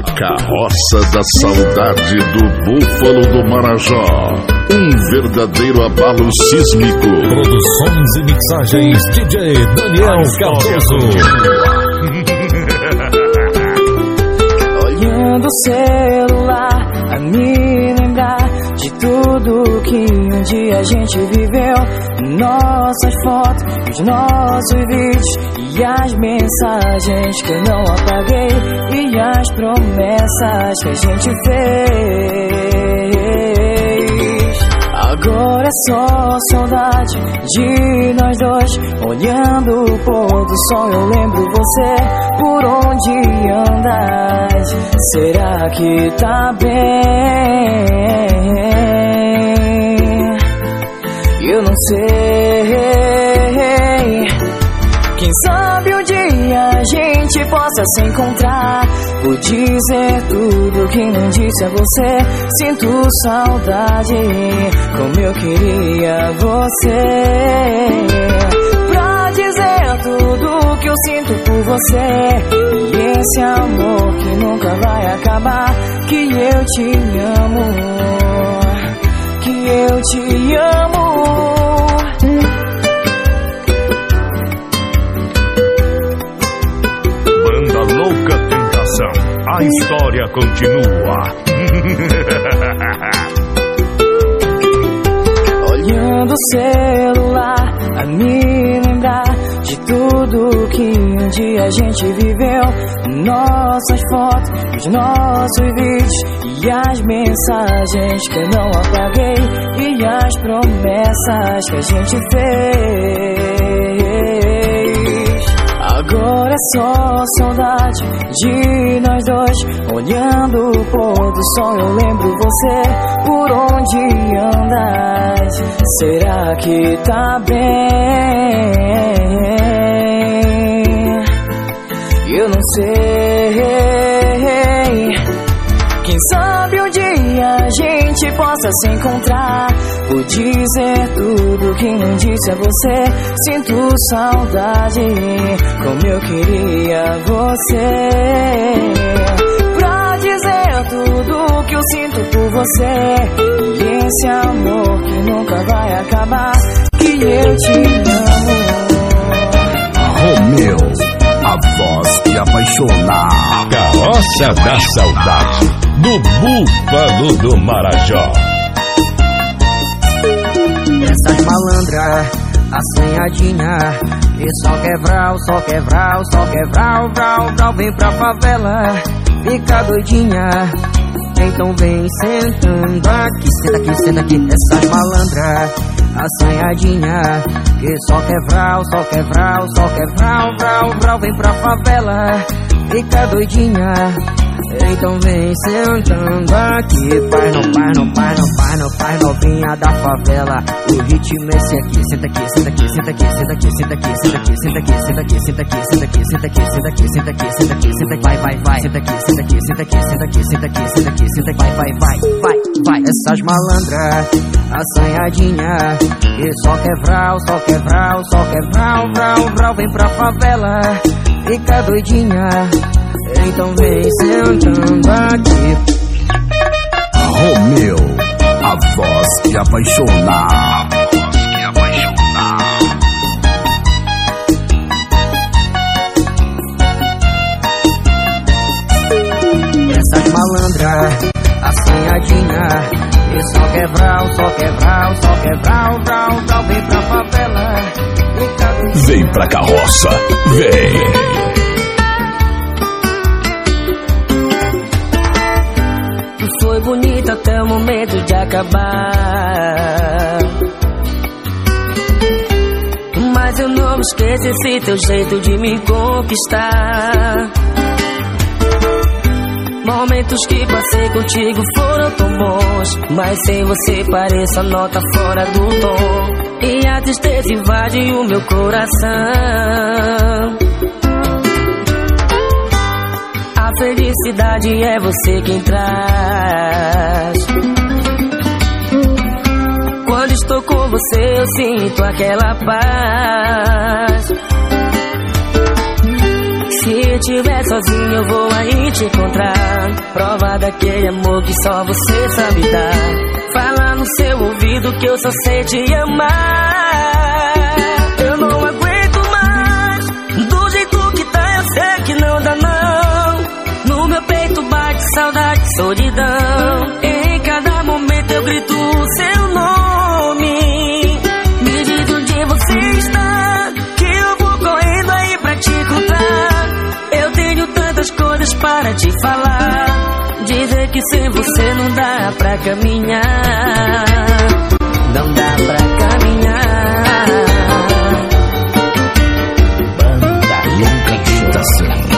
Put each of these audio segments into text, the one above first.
Carroça da Saudade do Búfalo do Marajó. Um verdadeiro abalo sísmico. Produções e mixagens DJ Daniel Cardoso. Olhando o celular a me lembrar de tudo que um dia a gente viveu. Nossas fotos, os nossos vídeos e as mensagens que eu não apaguei, e as promessas que a gente fez. Agora é só saudade de nós dois. Olhando o pôr do sol eu lembro você. Por onde andas? Será que tá bem? Eu não sei. Quem sabe um dia a gente possa se encontrar. Vou dizer tudo que não disse a você. Sinto saudade como eu queria você. Pra dizer tudo que eu sinto por você. E esse amor que nunca vai acabar. Que eu te amo, que eu te amo. Banda Louca Tentação, a história continua. Olhando o celular a me lembrar de tudo que um dia a gente viveu. Nossas fotos, os nossos vídeos e as mensagens que eu não apaguei, e as promessas que a gente fez. Agora é só saudade de nós dois. Olhando o pôr do sol eu lembro você. Por onde andas? Será que tá bem? Eu não sei. Quem sabe um dia a gente possa se encontrar. Vou dizer tudo que não disse a você. Sinto saudade como eu queria você. Pra dizer tudo que eu sinto por você. E esse amor que nunca vai acabar. Que eu te amo. Romeu, a voz que apaixona. Carroça da Saudade do Búfalo do Marajó. Essas malandras, assanhadinha, e só quebral, só quebral, só quebral, vral, vral, vem pra favela, fica doidinha. Então vem sentando aqui, senta aqui, senta aqui. Essas malandras, assanhadinha, que só quebral, só quebral, só quebral, vral, vral, vem pra favela, fica doidinha. Então vem sentando aqui. Pai, não, pai, não, pai, não, pai, não, pai, novinha da favela. O ritmo é esse aqui. Senta aqui, senta aqui, senta aqui, senta aqui, senta aqui, senta aqui, senta aqui, senta aqui, senta aqui, senta aqui, senta aqui, senta aqui, senta aqui, senta aqui, senta aqui, vai, vai, vai. Senta aqui, senta aqui, senta aqui, senta aqui, senta aqui, senta aqui, senta aqui, vai, vai, vai, vai, vai. Essas malandras, assanhadinha, que só quebral, só quebral, só quebral, vral, vral, vem pra favela, fica doidinha. Então vem sentando aqui. Romeu, a voz que apaixona. Essas malandras, assanhadinha, e só quebral, só quebral, só quebral, vral, vral, vem pra favela. Vem pra carroça, vem. Foi bonito até o momento de acabar, mas eu não esqueço esse teu jeito de me conquistar. Momentos que passei contigo foram tão bons, mas sem você pareço a nota fora do tom. E a tristeza invade o meu coração. A felicidade é você quem traz. Quando estou com você eu sinto aquela paz. Se estiver sozinho eu vou aí te encontrar. prova daquele amor que só você sabe dar. Fala no seu ouvido que eu só sei te amar. Eu não aguento mais, do jeito que tá eu sei que não dá não. No meu peito bate saudade e solidão. Em cada momento eu grito o seu nome. Me diz onde você está, que eu vou correndo aí pra te encontrar. Eu tenho tantas coisas para te falar. Dizer que sem você não dá pra caminhar. Não dá pra caminhar. Banda Louca Tentação.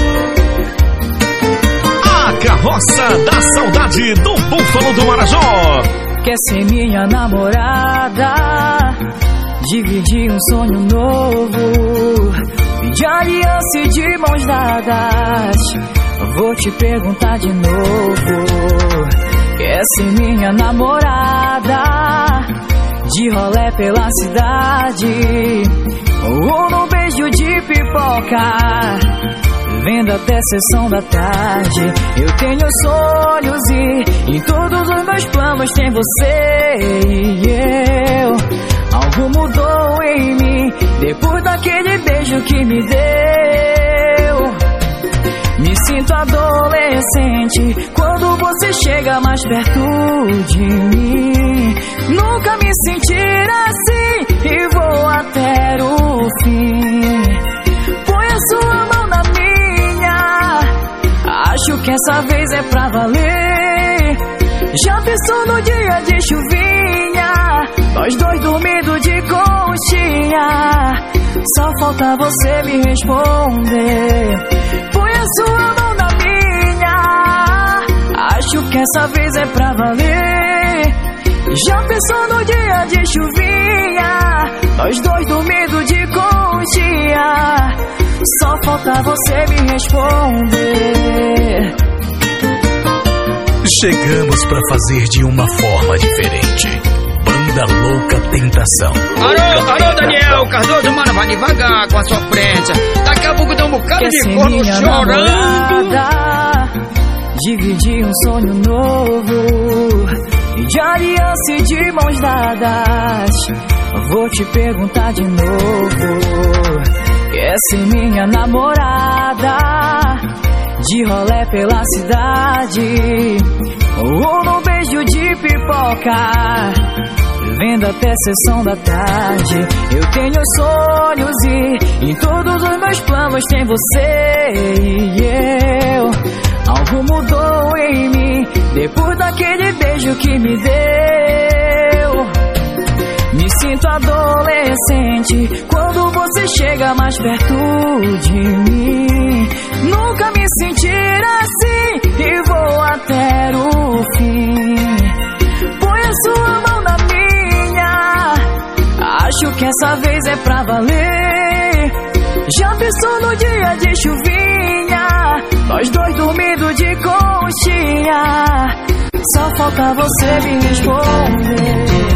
A carroça da saudade do Búfalo do Marajó. Quer ser minha namorada, dividir um sonho novo, de aliança e de mãos dadas. Vou te perguntar de novo. Quer ser minha namorada, de rolé pela cidade, ou num beijo de pipoca, vendo até sessão da tarde. Eu tenho sonhos e em todos os meus planos tem você e eu. Algo mudou em mim depois daquele beijo que me deu. Me sinto adolescente quando você chega mais perto de mim. Nunca me sentir assim e vou até o fim. Põe a sua mão na minha, acho que essa vez é pra valer. Já pensou no dia de chuvinha, nós dois dormindo de conchinha? Só falta você me responder. Põe a sua mão na minha, acho que essa vez é pra valer. Já pensou no dia de chuvinha, nós dois dormindo de conchinha? Só falta você me responder. Chegamos pra fazer de uma forma diferente. Banda Louca Tentação. Alô, Daniel Cardoso, mano, vai devagar com a sua prensa. Daqui a pouco tem um bocado de corno chorando. Dividir um sonho novo, de aliança e de mãos dadas. Vou te perguntar de novo. Quer ser minha namorada, de rolé pela cidade, ou num beijo de pipoca, vendo até sessão da tarde. Eu tenho sonhos e em todos os meus planos tem você e eu. Algo mudou em mim depois daquele beijo que me deu. Me sinto adolescente quando você chega mais perto de mim. Nunca me sentir assim e vou até o fim. Põe a sua mão na minha, acho que essa vez é pra valer. Já pensou no dia de chuvinha, nós dois dormindo de conchinha? Só falta você me responder.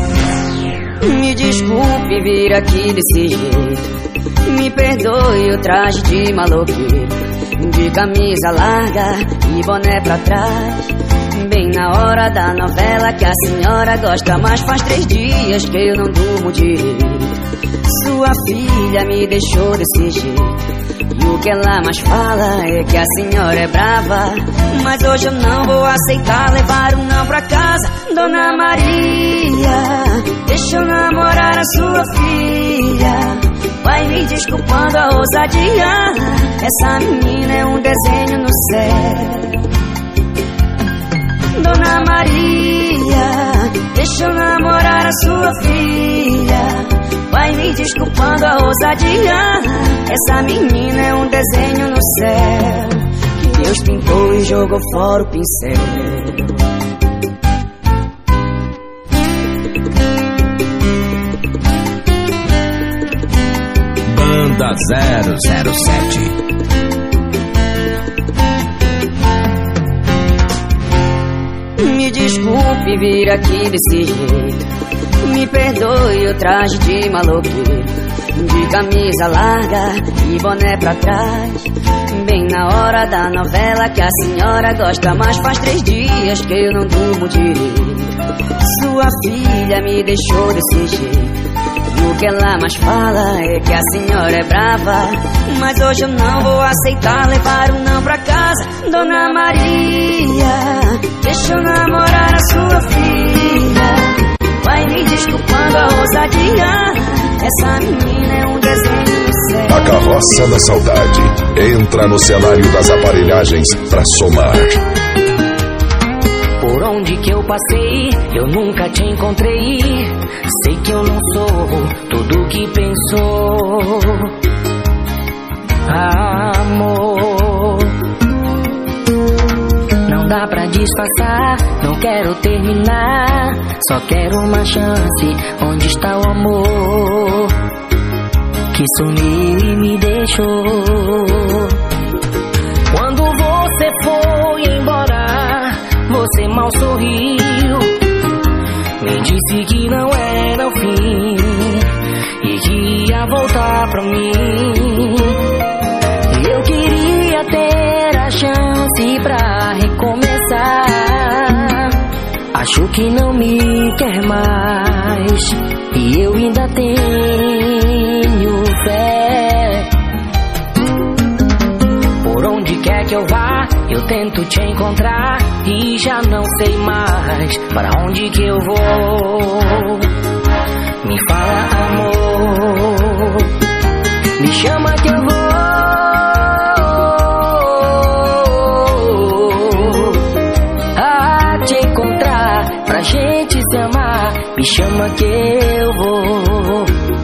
Me desculpe vir aqui desse jeito, me perdoe o traje de maloqueiro, de camisa larga e boné pra trás, bem na hora da novela que a senhora gosta. Mas faz 3 dias que eu não durmo direito. Sua filha me deixou desse jeito, e o que ela mais fala é que a senhora é brava. Mas hoje eu não vou aceitar levar um não pra casa. Dona Maria, deixa eu namorar a sua filha. Vai me desculpando a ousadia, essa menina é um desenho no céu. Dona Maria, deixa eu namorar a sua filha. Vai me desculpando a ousadia, essa menina é um desenho no céu, que Deus pintou e jogou fora o pincel. Banda 007. Me desculpe vir aqui desse jeito, me perdoe o traje de maloqueiro, de camisa larga e boné pra trás, bem na hora da novela que a senhora gosta, mas faz 3 dias que eu não durmo direito. Sua filha me deixou desse jeito. O que ela mais fala é que a senhora é brava, mas hoje eu não vou aceitar levar um não pra casa. Dona Maria, deixa eu namorar a sua filha. Vai me desculpando a ousadia, essa menina é um desenho do céu. A carroça da saudade entra no cenário das aparelhagens pra somar. Por onde que eu passei, eu nunca te encontrei. Sei que eu não sou tudo que pensou, amor. Não dá pra disfarçar, não quero terminar. Só quero uma chance, onde está o amor que sumiu e me deixou? Quando você foi embora, você mal sorriu, me disse que não era o fim e que ia voltar pra mim. Eu queria ter a chance pra recomeçar. Acho que não me quer mais e eu ainda tenho fé. Por onde quer que eu vá, eu tento te encontrar e já não sei mais para onde que eu vou. Me fala, amor, me chama que eu vou a te encontrar pra gente se amar. Me chama que eu vou.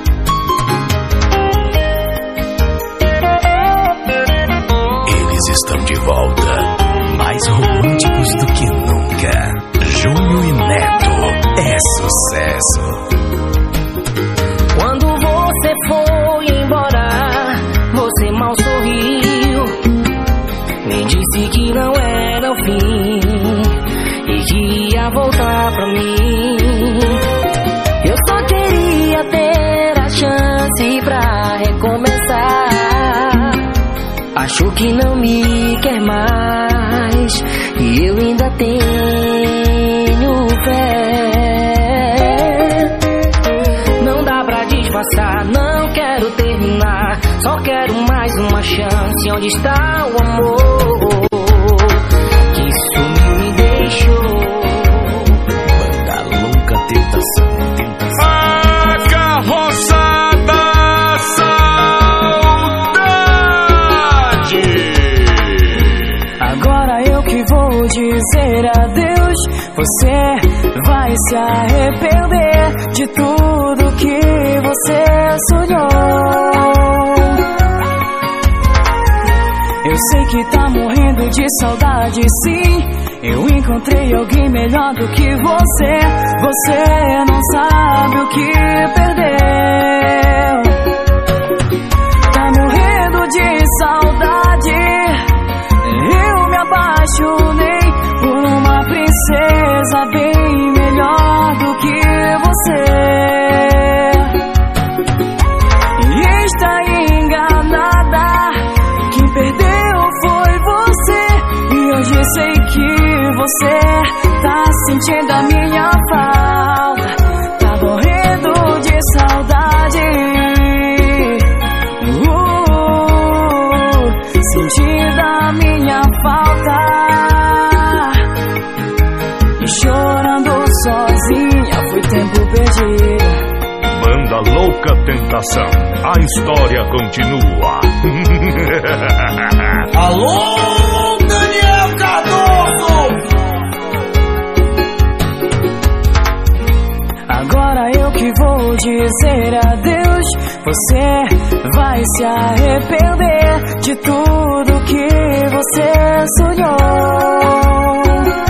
Estão de volta, mais românticos do que nunca. Júnior e Neto é sucesso. Quando você foi embora, você mal sorriu, me disse que não era o fim e que ia voltar pra mim. Eu só queria ter a chance pra recomeçar. Acho que não me quer mais e eu ainda tenho fé. Não dá pra disfarçar, não quero terminar. Só quero mais uma chance, onde está o amor que sumiu e deixou? Banda Louca Tentação. A carroça da saudade. Agora eu que vou dizer adeus, você vai se arrepender de tudo que você sonhou. Eu sei que tá morrendo de saudade, sim. Eu encontrei alguém melhor do que você. Você não sabe o que perdeu. Tá morrendo de saudade. Eu me apaixonei por uma princesa bem melhor do que você. E está enganada, quem perdeu foi você. E hoje sei que você tá sentindo a minha falta, tá morrendo de saudade. Sentindo a minha falta e chorando sozinha, foi tempo perdido. Banda Louca Tentação, a história continua. Alô, Daniel Cardoso! Agora eu que vou dizer adeus, você vai se arrepender de tudo que você sonhou.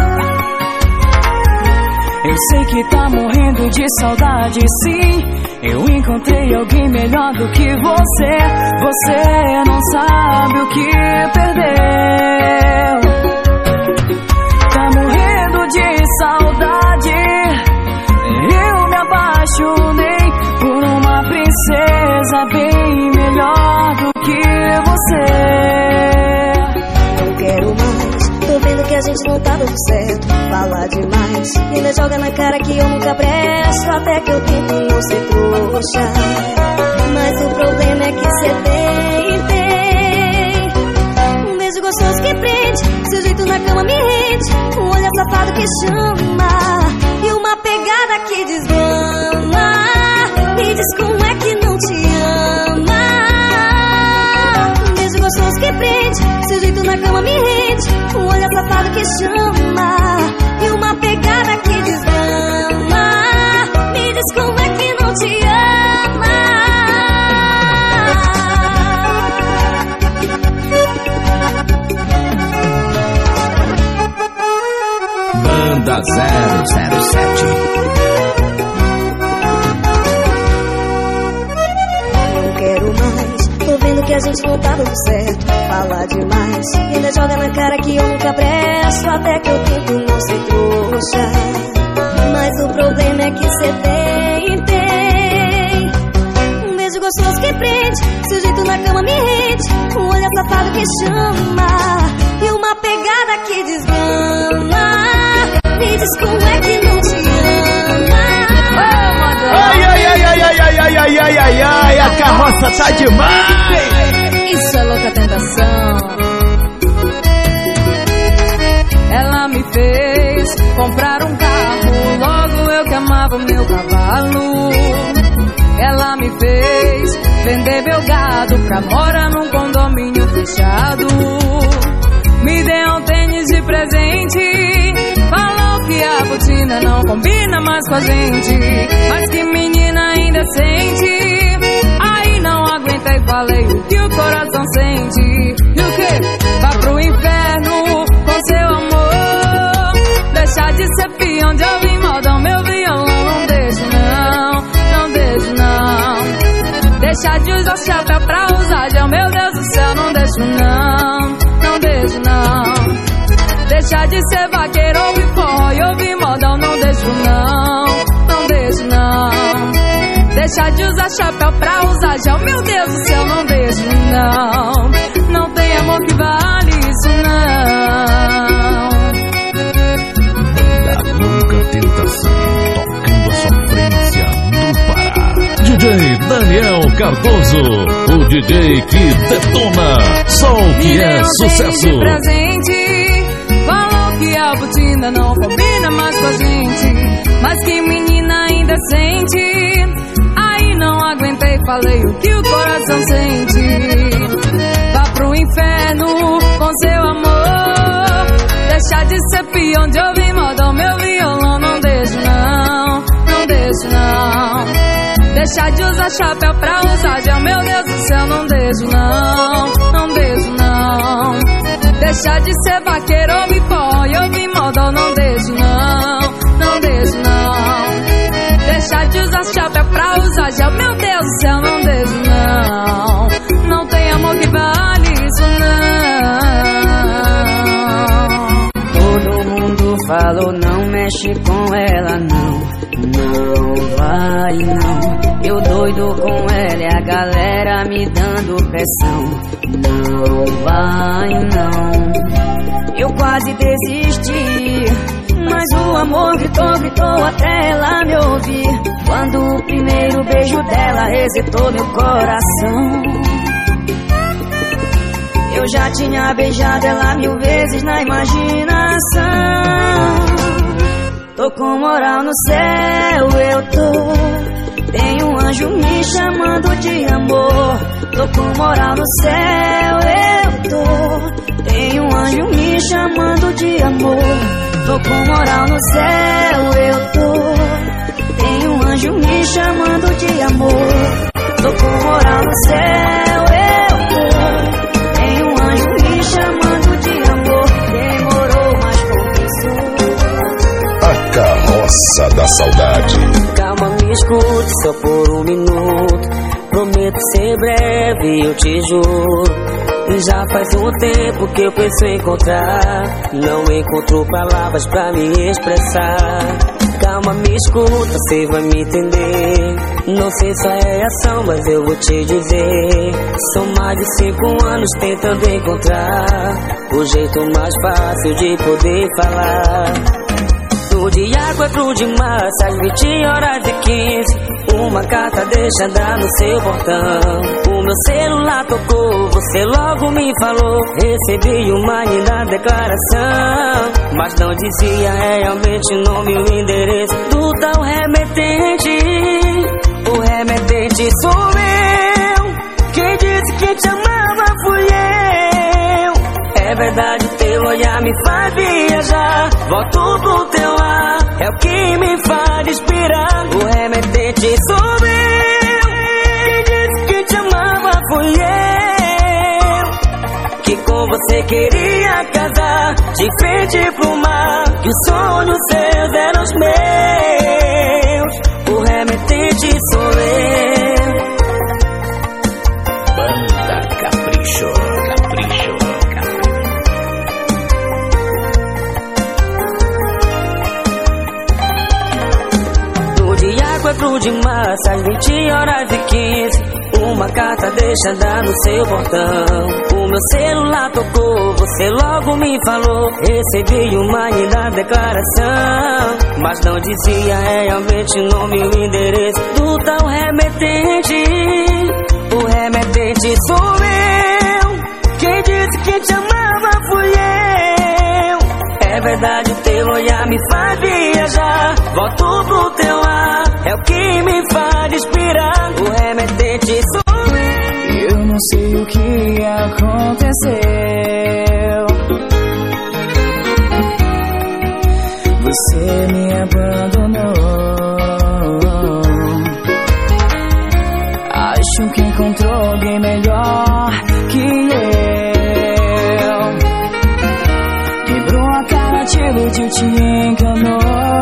Eu sei que tá morrendo de saudade, sim. Eu encontrei alguém melhor do que você. Você não sabe o que perdeu. Tá morrendo de saudade. Eu me apaixonei por uma princesa bem melhor do que você. a gente não tá dando certo. Fala demais, ainda joga na cara que eu nunca presto. Até que eu tento não ser trouxa, mas o problema é que cê tem um beijo gostoso que prende, seu jeito na cama me rende, um olhar safado que chama e uma pegada que desgama. Me diz como é que não te ama. Um beijo gostoso que prende, seu jeito na cama me rende, um olhar safado que chama e uma pegada que desgama. Me diz como é que não te ama. Banda 007. Não quero mais, tô vendo que a gente não tá dando certo. Fala demais, ainda joga na cara que eu nunca presto. Até que eu tento não ser trouxa, mas o problema é que cê tem um beijo gostoso que prende, seu jeito na cama me rende, um olhar safado que chama e uma pegada que desgama. Me diz como é que não te ama. Ai, ai, ai, ai, ai, ai, ai, ai, ai, ai, ai, a carroça tá demais. Isso é louca tentação. Ela me fez comprar um carro, logo eu que amava meu cavalo. Ela me fez vender meu gado pra morar num condomínio fechado. Me deu um tênis de presente, falou que a botina não combina mais com a gente, mas que menina ainda sente. Aí não aguentei, falei o que o coração sente. E o que? Vá pro inferno com seu amor. Deixar de ser peão, de ouvir modão, meu violão. Não deixo não, não deixo não. Deixar de usar chapéu pra usar gel, meu Deus do céu. Não deixo não, não deixo não. Deixar de ser vaqueiro, ouvir forró e ouvir modão. Não deixo não, não deixo não. Deixar de usar chapéu pra usar gel, meu Deus do céu. Não deixo não, não tem amor que vale isso não. Da louca tentação, tocando a sofrência no Pará. DJ Daniel Cardoso, o DJ que detona, só o que é sucesso. Presente, falou que a botina não combina mais com a gente, mas que menina ainda sente. Aí não aguentei, falei o que o coração sente. Vá pro inferno com seu amor. Deixar de ser peão, de ouvir modão, meu violão. Não deixo não, não deixo não. Deixar de usar chapéu pra usar gel, meu Deus do céu. Não deixo não, não deixo não. Deixar de ser vaqueiro, ouvir forró e ouvir modão. Não deixo não, não deixo não. Deixar de usar chapéu pra usar gel, meu Deus do céu. Não deixo não, não tem amor que vale isso não. Todo mundo falou não mexe com ela não, não vai não. Eu doido com ela e a galera me dando pressão. Não vai não. Eu quase desisti, mas o amor gritou, gritou até ela me ouvir. Quando o primeiro beijo dela resetou meu coração. Eu já tinha beijado ela 1000 vezes na imaginação. Tô com moral no céu, eu tô. Tem um anjo me chamando de amor. Tô com moral no céu, eu tô. Tem um anjo me chamando de amor. Tô com moral no céu, eu tô. Tem um anjo me chamando de amor. Tô com moral no céu, eu tô. Tem um anjo me chamando de amor. Demorou, mas compensou. A carroça da saudade. Calma, me escute só por um minuto. Prometo ser breve, eu te juro. Já faz um tempo que eu penso em encontrar. Não encontro palavras pra me expressar. calma, me escuta, cê vai me entender. Não sei se é ação, mas eu vou te dizer. São mais de 5 anos tentando encontrar o jeito mais fácil de poder falar. Tudo de água, tudo de massa, às 20h15. Uma carta deixada no seu portão. O meu celular tocou, você logo me falou. Recebi uma linda declaração, mas não dizia realmente o nome e o endereço do tal remetente. O remetente sou eu. Quem disse que te amava fui eu. É verdade, teu olhar me faz viajar. Volto pro teu ar, é o que me faz respirar. O remetente sou eu. Quem disse que te amava fui eu. Que com você queria casar, de frente pro mar, que os sonhos seus eram os meus. O remetente sou eu. Banda Capricho, Capricho. Tudo de massa, às 20h15. Uma carta deixada no seu portão. O meu celular tocou, você logo me falou. Recebi uma linda declaração, mas não dizia realmente o nome e o endereço do tal remetente. O remetente sou eu. Quem disse que te amava fui eu. É verdade, teu olhar me faz viajar. Volto pro teu ar, é o que me faz respirar. O remetente sou eu. Eu não sei o que aconteceu. Você me abandonou. Acho que encontrou alguém melhor que eu. Quebrou a cara, te iludiu, te enganou.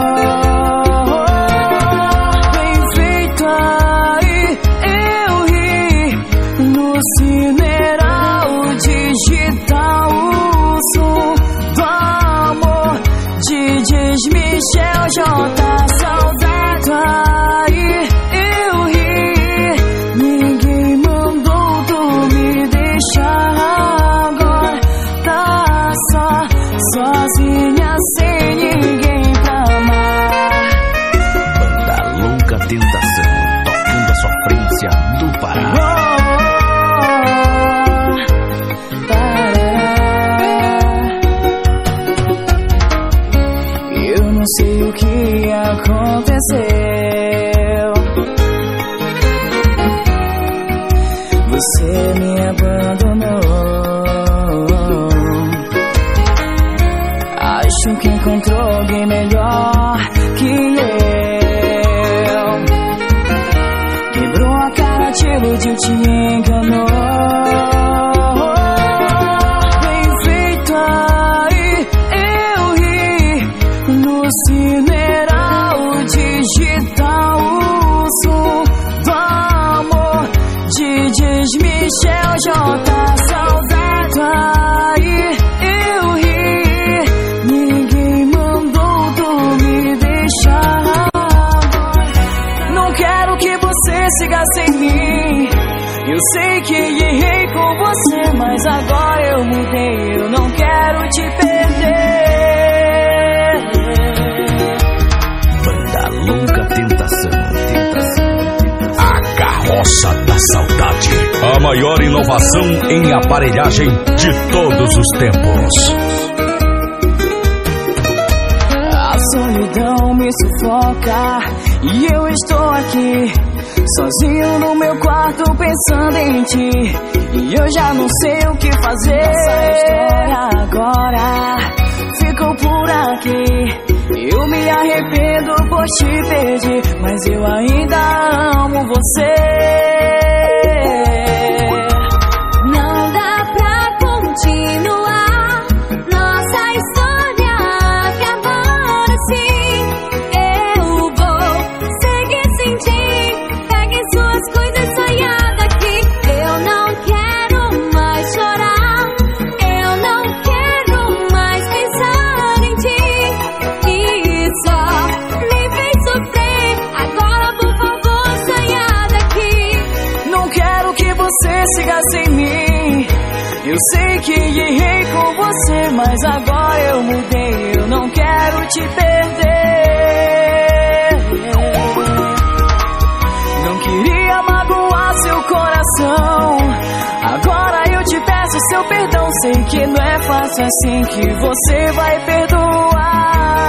Cineral digital, o som do amor. DJs Michel J, saudade. Aí eu ri. Ninguém mandou tu me deixar. Agora tá só, sozinha, sem ninguém pra amar. Banda Louca Tentação, tocando a sofrência do Pará. Não sei o que aconteceu. Você me abandonou. Acho que encontrou alguém melhor que eu. Quebrou a cara, te iludiu, te enganou. Cineral digital, o som do amor. DJs Michel J, saudade. Aí eu ri. Ninguém mandou tu me deixar. Não quero que você siga sem mim. Eu sei que errei com você, mas agora eu mudei. Eu não quero te perder. Louca Tentação, Tentação. A Carroça da Saudade. A maior inovação em aparelhagem de todos os tempos. A solidão me sufoca e eu estou aqui, sozinho no meu quarto pensando em ti. E eu já não sei o que fazer. Essa história agora ficou por aqui. Eu me arrependo por te perder, mas eu ainda amo você. Não dá pra continuar nossa história acabar assim. Eu vou seguir sem ti. Pegue suas coisas, saia daqui. Eu não quero mais chorar. Eu não quero mais pensar em ti. E só me sei que errei com você, mas agora eu mudei, eu não quero te perder. Não queria magoar seu coração, agora eu te peço seu perdão. Sei que não é fácil assim que você vai perdoar.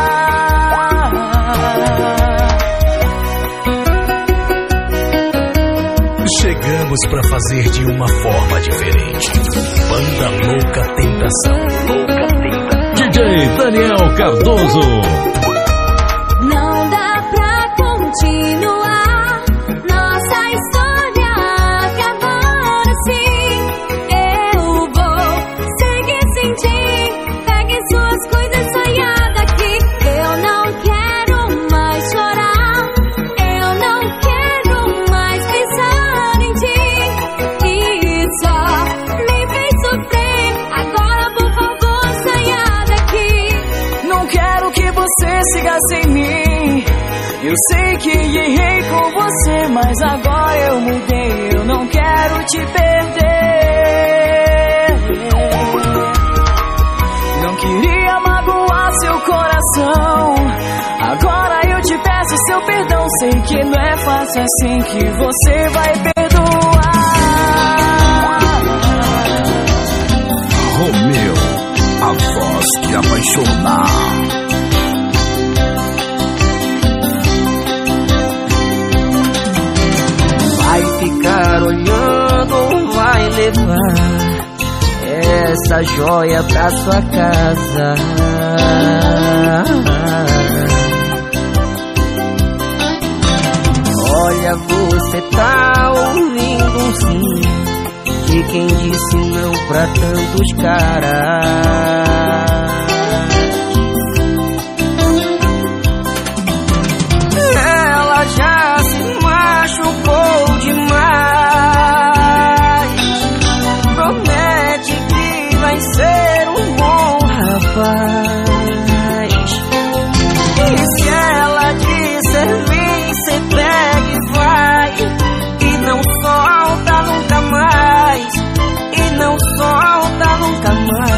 Chegamos pra fazer de uma forma diferente. Banda Louca Tentação. Louca Tentação. DJ Daniel Cardoso. Não dá pra continuar nossa história acabando assim. Eu vou seguir sem ti. Pegue suas coisas, saia daqui. Eu não quero mais chorar, eu não quero mais pensar em ti. E só me fez sofrer. Agora por favor saia daqui. Não quero que você siga sem mim. Eu sei que errei com você, mas agora eu mudei, eu não quero te perder. Não queria magoar seu coração, agora eu te peço seu perdão. Sei que não é fácil assim que você vai perdoar. Romeu, a voz que apaixona. Vai ficar olhando ou vai levar essa joia pra sua casa? Olha, você tá ouvindo um sim de quem disse não pra tantos caras. Ela já se machucou demais. Promete que vai ser um bom rapaz. E se ela disser vem, cê pega e vai. E não solta nunca mais. E não solta nunca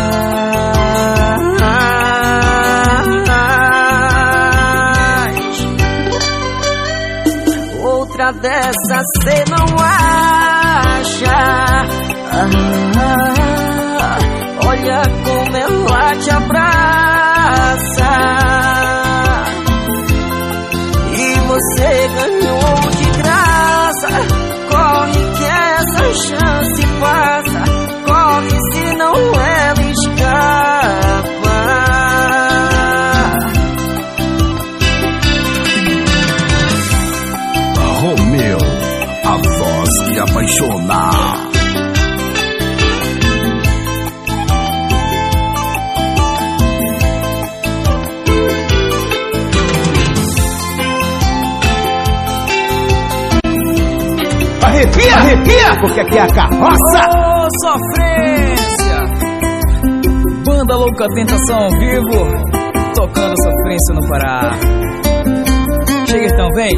mais. Outra dessa cê não acha. Olha como ela te abraça. E você ganhou de graça. Corre que essa chance passa. Corre senão ela escapa. Romeu, a voz que apaixona. Arrepia, arrepia, porque aqui é a carroça. Ô, sofrência! Banda Louca Tentação ao vivo, tocando sofrência no Pará. Chega então, vem.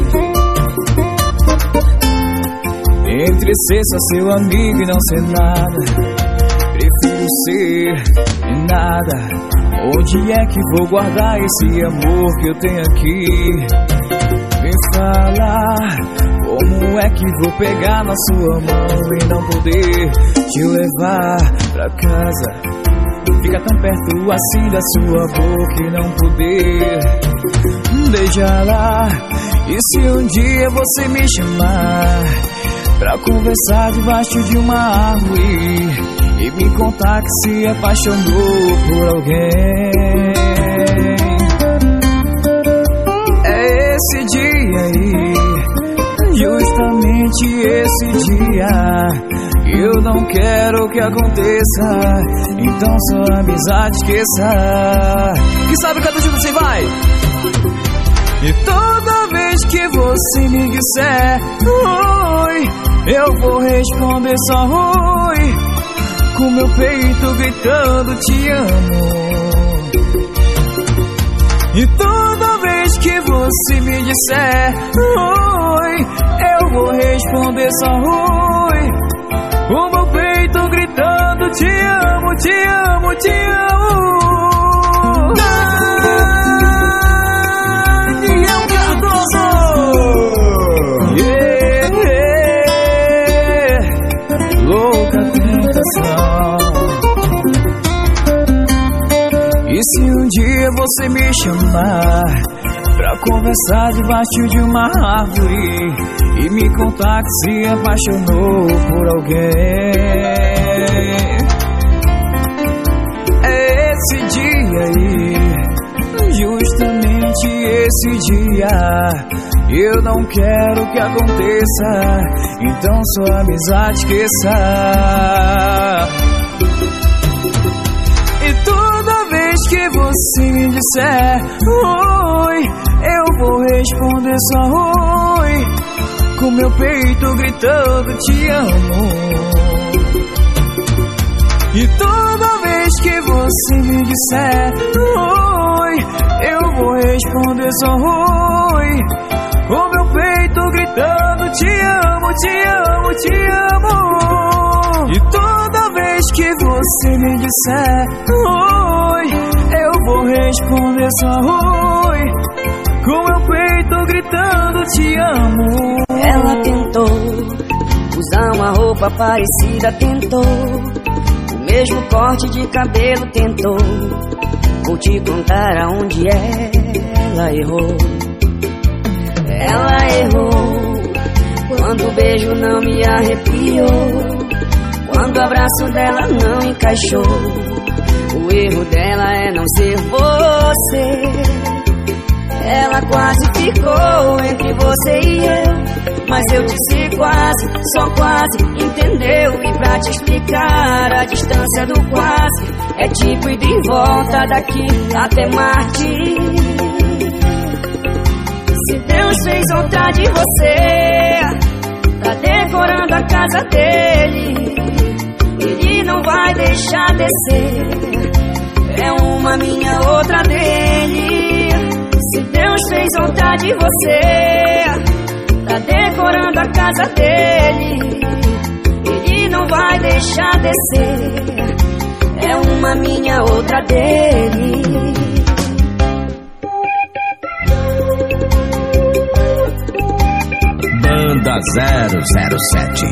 Entre ser só seu amigo e não ser nada, prefiro ser nada. Onde é que vou guardar esse amor que eu tenho aqui? Me fala, como é que vou pegar na sua mão e não poder te levar pra casa? Fica tão perto assim da sua boca e não poder beijá-la. E se um dia você me chamar pra conversar debaixo de uma árvore e me contar que se apaixonou por alguém, é esse dia aí, justamente esse dia. Eu não quero que aconteça, então sua amizade esqueça. E sabe cada dia você vai? E toda vez que você me disser oi, eu vou responder só oi, com meu peito gritando te amo. E toda vez que você me disser oi, eu vou responder só oi, com meu peito gritando te amo, te amo, te amo. Daniel Cardoso. Louca tentação. E se um dia você me chamar pra conversar debaixo de uma árvore e me contar que se apaixonou por alguém, é esse dia aí, justamente esse dia. Eu não quero que aconteça, então sua amizade esqueça. E toda vez que você me disser oi, eu vou responder só oi, com meu peito gritando te amo. E toda vez que você me disser oi, eu vou responder só oi, com meu peito gritando te amo, te amo, te amo. E toda vez que você me disser oi, eu vou responder só oi, com meu peito gritando te amo. Ela tentou usar uma roupa parecida, tentou o mesmo corte de cabelo, tentou. Vou te contar aonde ela errou. Ela errou quando o beijo não me arrepiou, quando o abraço dela não encaixou. O erro dela é não ser você. Ela quase ficou entre você e eu, mas eu disse quase, só quase, entendeu? E pra te explicar a distância do quase, é tipo ir de volta daqui até Marte. Se Deus fez outra de você, tá decorando a casa dele, ele não vai deixar descer. É uma minha, outra dele. Se Deus fez outra de você, tá decorando a casa dele, ele não vai deixar descer. É uma minha, outra dele. Banda 007.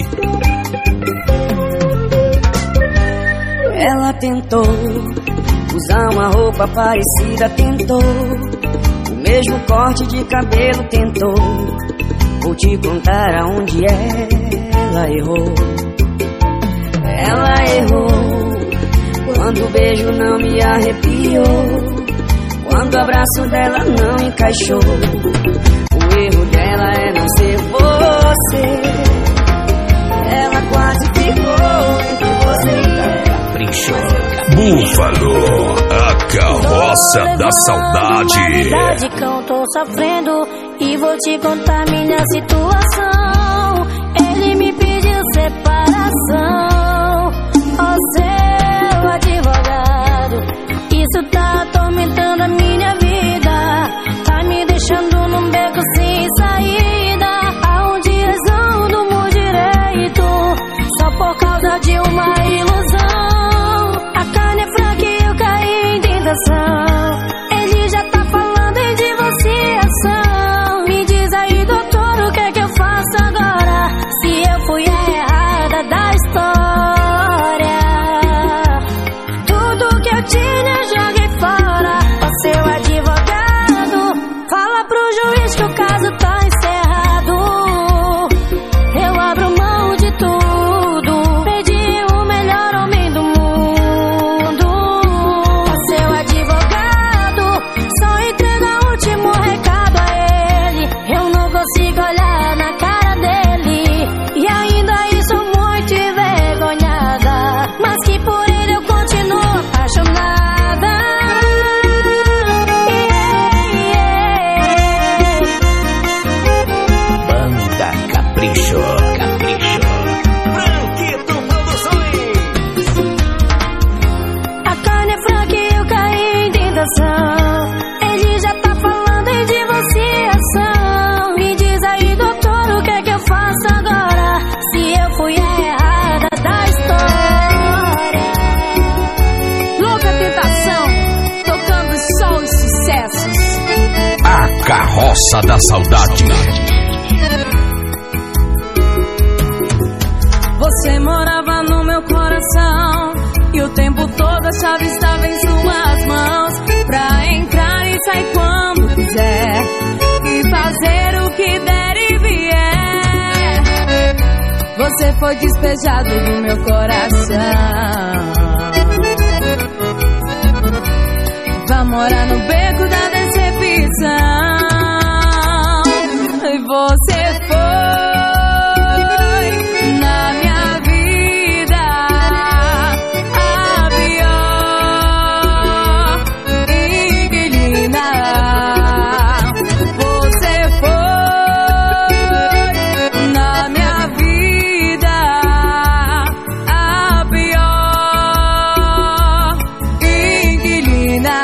Ela tentou usar uma roupa parecida, tentou o mesmo corte de cabelo, tentou. Vou te contar aonde ela errou. Ela errou quando o beijo não me arrepiou, quando o abraço dela não encaixou. O erro dela é não ser você. Ela quase ficou entre você e eu. Búfalo, a carroça da saudade. Que eu tô sofrendo e vou te contar minha situação. Ele me pediu separação, ó seu advogado. Isso tá atormentando a minha vida, tá me deixando num beco sem saída, aonde eu não durmo direito, só por causa de uma ilusão. A carne é fraca e eu caí em tentação. Ele já tá falando em divorciação. Me diz aí, doutor, o que é que eu faço agora, se eu fui a errada da história? Carroça da Saudade. Você morava no meu coração e o tempo todo a chave estava em suas mãos, pra entrar e sair quando quiser e fazer o que der e vier. Você foi despejado do meu coração. Vá morar no beco da decepção. E você foi na minha vida a pior inquilina. Você foi na minha vida a pior inquilina.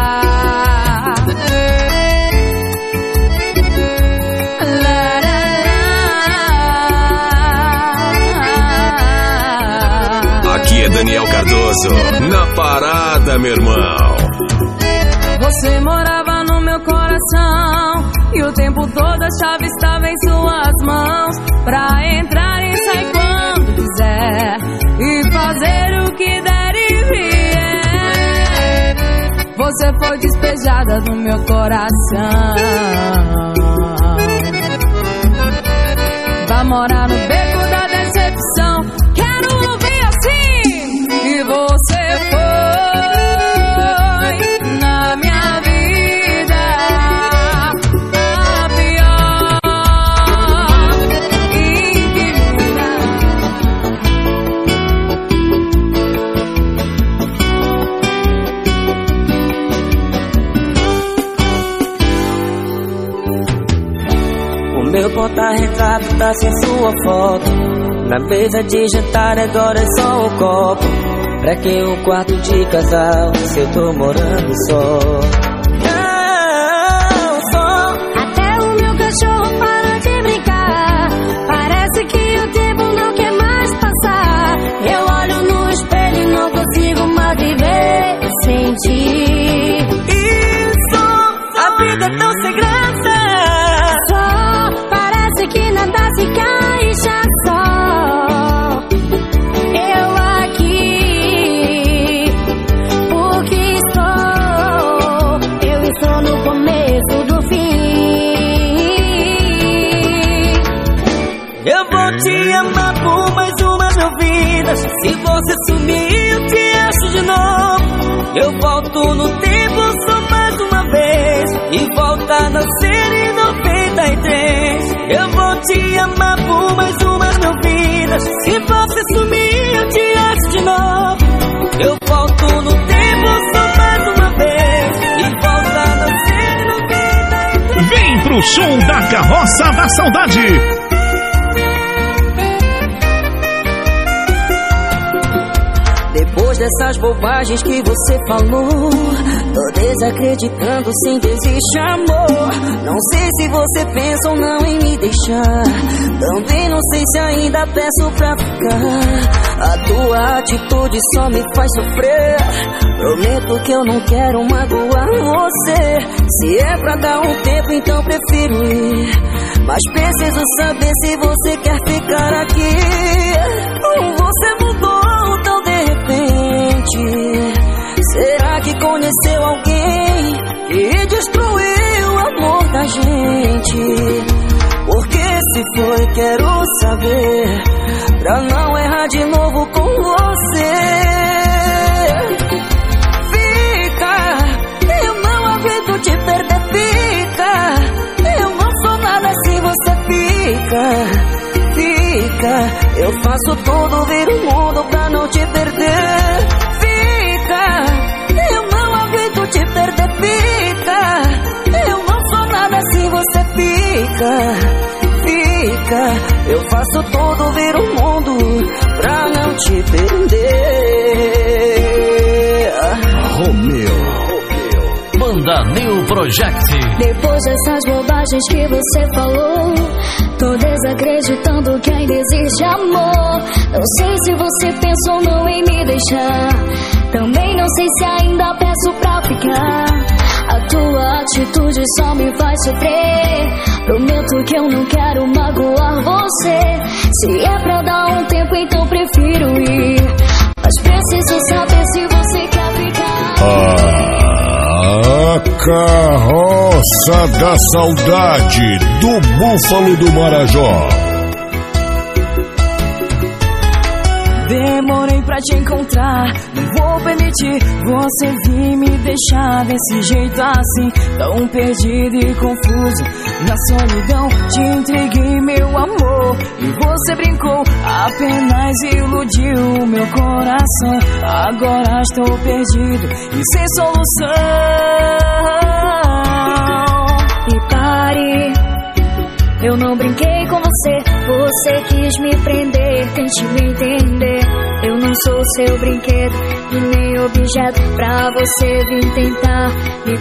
Aqui é Daniel Cardoso, na parada, meu irmão. Você morava no meu coração e o tempo todo a chave estava em suas mãos, pra entrar e sair quando quiser e fazer o que der e vier. Você foi despejada do meu coração. Vá morar no beco da decepção. Quero ouvir assim. E você foi na minha vida a pior inquilina. O meu porta-retrato tá sem sua foto. Na mesa de jantar agora é só o copo. Pra que um quarto de casal se eu tô morando só? Não, só. Até o meu cachorro para de brincar. Parece que o tempo não quer mais passar. Eu olho no espelho e não consigo mais viver sem ti. Isso, a vida é tão sem graça. Só parece que nada se encaixa só. Eu aqui, porque estou no começo do fim. Eu vou te amar por mais umas vidas. Se você sumir, eu te acho de novo. Eu volto no tempo só mais uma vez e volto a nascer em 93. Eu vou te amar por mais umas vidas. Se você sumir, eu te acho de novo. Eu volto no tempo só mais uma vez e volto a nascer em 93. Vem pro show da Carroça da Saudade. Depois dessas bobagens que você falou, tô desacreditando se existe amor. Não sei se você pensa ou não em me deixar. Também não sei se ainda peço pra ficar. A tua atitude só me faz sofrer. Prometo que eu não quero magoar você. Se é pra dar um tempo, então prefiro ir. Mas preciso saber se você quer ficar aqui. Ou você mudou tão de repente? Será que conheceu alguém que destruiu o amor da gente? Porque se foi, quero saber, pra não errar de novo com você. Fica, eu não aguento te perder. Fica, eu não sou nada se você fica. Fica, eu faço tudo, viro o mundo pra não te perder. Fica, eu não aguento te perder. Fica, eu não sou nada se você fica. Fica, eu faço tudo, viro o mundo pra não te perder. Romeu, Banda New Project. Depois dessas bobagens que você falou, tô desacreditando que ainda existe amor. Não sei se você pensou ou não em me deixar. Também não sei se ainda peço pra ficar. A tua atitude só me faz sofrer. Prometo que eu não quero magoar você. Se é pra dar um tempo, então prefiro ir. Mas preciso saber se você quer ficar. A carroça da saudade do Búfalo do Marajó. Demorei pra te encontrar, não vou permitir você vir me deixar desse jeito assim, tão perdido e confuso. Na solidão te entreguei meu amor e você brincou, apenas iludiu meu coração. Agora estou perdido e sem solução. E pare, eu não brinquei com você, você quis me prender, tente me entender. Eu não sou seu brinquedo e nem objeto pra você vir tentar me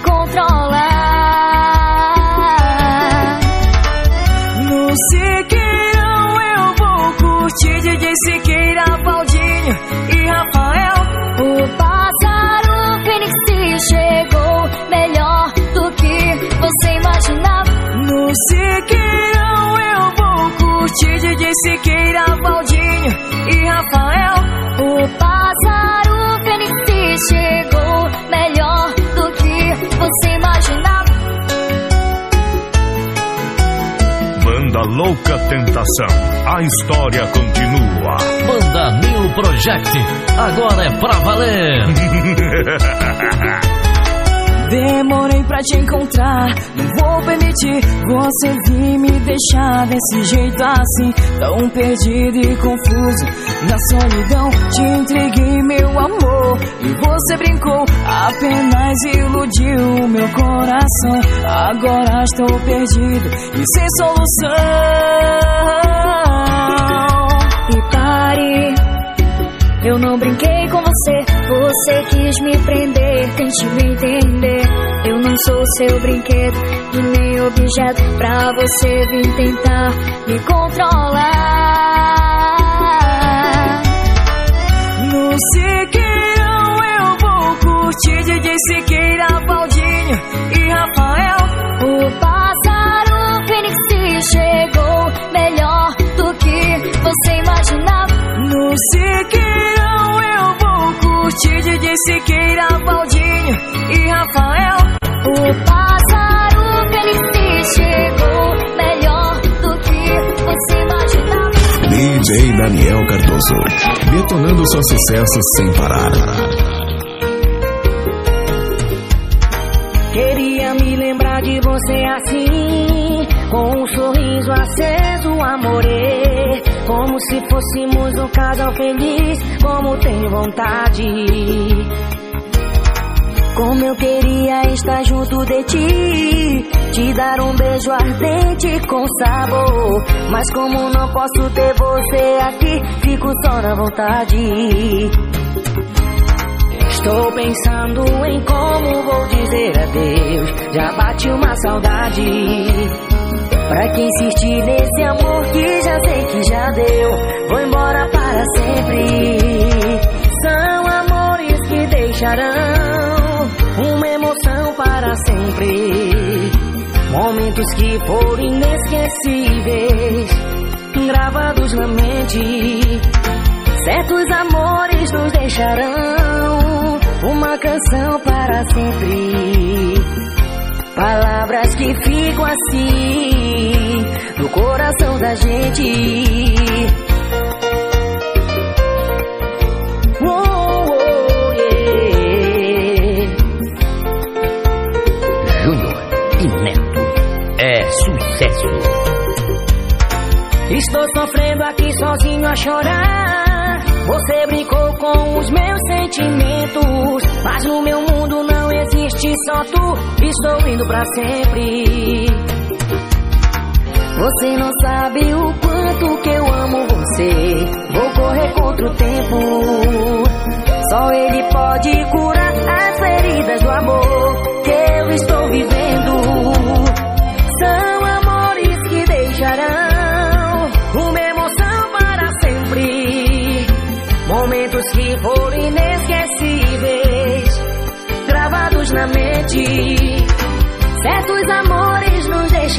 controlar. No Siqueirão eu vou curtir DJ Siqueira, Valdinho e Rafael. O pássaro Fênix chegou melhor do que você imaginava. No Siqueirão eu vou curtir DJ Siqueira, Valdinho e Rafael. O pássaro Fênix chegou melhor do que você imaginava. Banda Louca Tentação, a história continua. Banda New Project, agora é pra valer. Demorei pra te encontrar, não vou permitir você vir me deixar desse jeito assim, tão perdido e confuso. Na solidão te entreguei meu amor e você brincou, apenas iludiu meu coração. Agora estou perdido e sem solução. E pare, eu não brinquei com você, você quis me prender, tente me entender. Eu não sou seu brinquedo e nem objeto pra você vir tentar me controlar. No Siqueirão eu vou curtir DJ Siqueira, Valdinho e Rafael. O pássaro Fênix chegou melhor do que você imaginava. No Siqueirão eu vou curtir DJ Siqueira, Valdinho e Rafael. O pássaro Fênix chegou melhor do que você imaginava. DJ Daniel Cardoso, detonando seu sucesso sem parar. Queria me lembrar de você assim, com um sorriso aceso, amore, como se fôssemos um casal feliz, como tenho vontade. Como eu queria estar junto de ti, te dar um beijo ardente com sabor. Mas como não posso ter você aqui, fico só na vontade. Estou pensando em como vou dizer adeus, já bate uma saudade. Pra que insistir nesse amor que já sei que já deu, vou embora para sempre. São amores que deixarão uma emoção para sempre. Momentos que foram inesquecíveis, gravados na mente. Certos amores nos deixarão uma canção para sempre. Palavras que ficam assim no coração da gente. Júnior e Neto é sucesso. Estou sofrendo aqui sozinho a chorar. Você brincou com os meus sentimentos, mas no meu mundo não existe só tu. Estou indo pra sempre. Você não sabe o quanto que eu amo você. Vou correr contra o tempo. Só ele pode curar as feridas do amor que eu estou vivendo. São amores que deixarão uma emoção para sempre. Momentos que foram inesquecíveis, gravados na mente.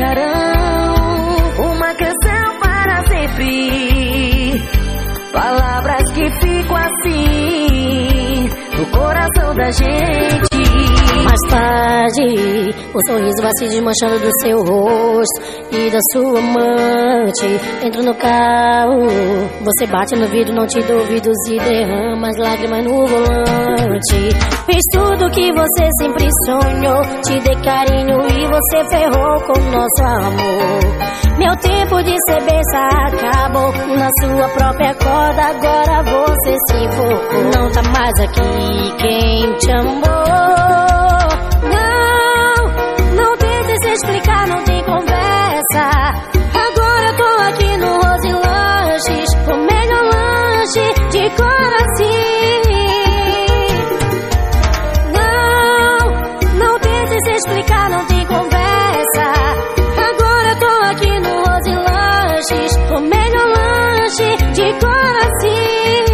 ficarão uma canção para sempre. Palavras que ficam assim no coração da gente. Mais tarde, o sorriso vai se desmanchando do seu rosto e da sua amante. Entro no carro, você bate no vidro, não te duvido e derrama as lágrimas no volante. Fiz tudo que você sempre sonhou, te dei carinho e você ferrou com o nosso amor. Meu tempo de ser besta acabou, na sua própria corda agora você se focou. Não tá mais aqui quem te amou. Não tente se explicar, não tem conversa. Agora eu tô aqui no Rose Lanches, o melhor lanche de coração. Não tente se explicar, não tem conversa. Agora eu tô aqui no Rose Lanches, o melhor lanche de coração.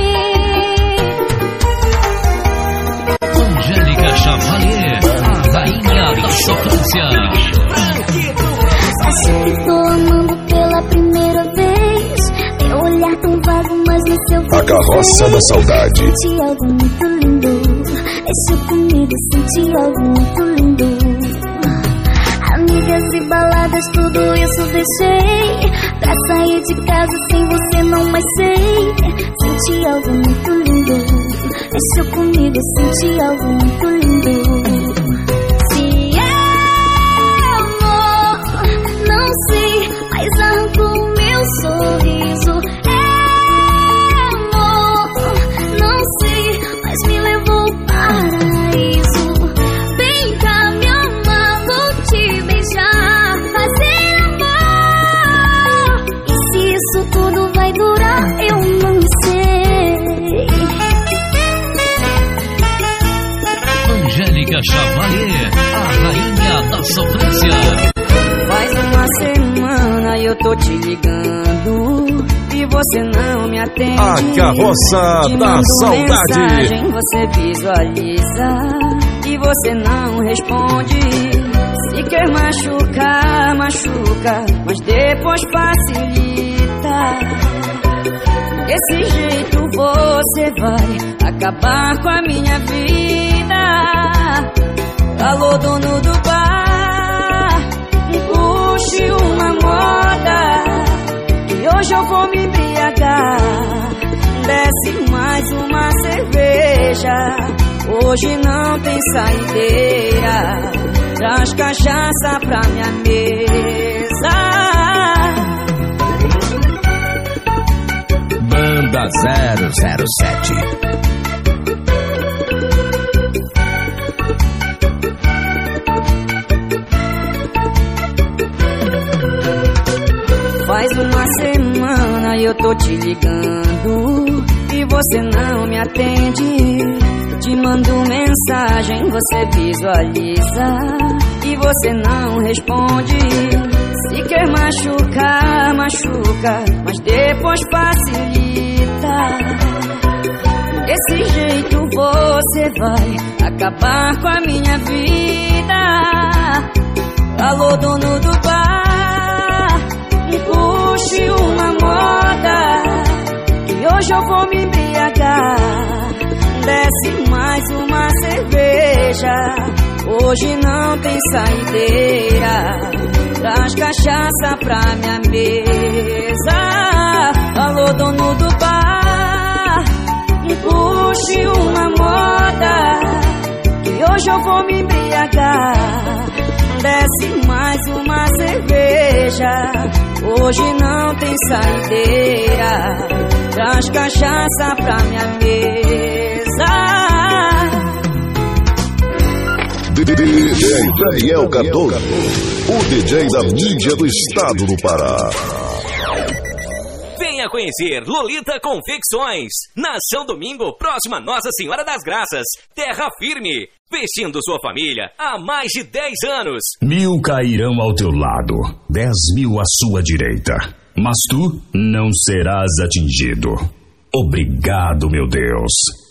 Angélica Chavalier, a rainha da sofrência. Tô amando pela primeira vez. Meu olhar tão vago, mas no seu A carroça da saudade. senti algo muito lindo. Deixa comigo, senti algo muito lindo. Amigas e baladas, tudo isso deixei pra sair de casa sem você, não mais sei. Senti algo muito lindo. Deixa comigo, senti algo muito lindo. Se é amor, não sei, mas arrancou o meu sorriso. É amor, não sei, mas me levou ao paraíso. Vem cá me amar, vou te beijar, fazer amor. E se isso tudo vai durar, eu não sei. Angélica Chavalier, a rainha da sofrência. Faz uma semana eu tô te ligando e você não me atende. A carroça Te da mando saudade. mensagem, você visualiza e você não responde. Se quer machucar, machuca, mas depois facilita. Desse jeito você vai acabar com a minha vida. Alô, dono do bar, puxe uma moda e hoje eu vou me embriagar. Desce mais uma cerveja, hoje não tem saideira. Traz cachaça pra minha mesa. Banda 007. Faz uma semana eu tô te ligando e você não me atende. Te mando mensagem, você visualiza e você não responde. Se quer machucar, machuca, mas depois facilita. Desse jeito você vai acabar com a minha vida. Alô, dono do bar, puxe uma moda e hoje eu vou me embriagar. Desce mais uma cerveja, hoje não tem saideira. Traz cachaça pra minha mesa. Alô, dono do bar, puxe uma moda que hoje eu vou me embriagar. Desce mais uma cerveja, hoje não tem saideira. Traz cachaça pra minha mesa. DJ Daniel Cardoso, o DJ da mídia do estado do Pará. Venha conhecer Lolita Confecções, na São Domingo, próxima Nossa Senhora das Graças, terra firme, vestindo sua família há mais de 10 anos. 1000 cairão ao teu lado, 10.000 à sua direita, mas tu não serás atingido. Obrigado, meu Deus.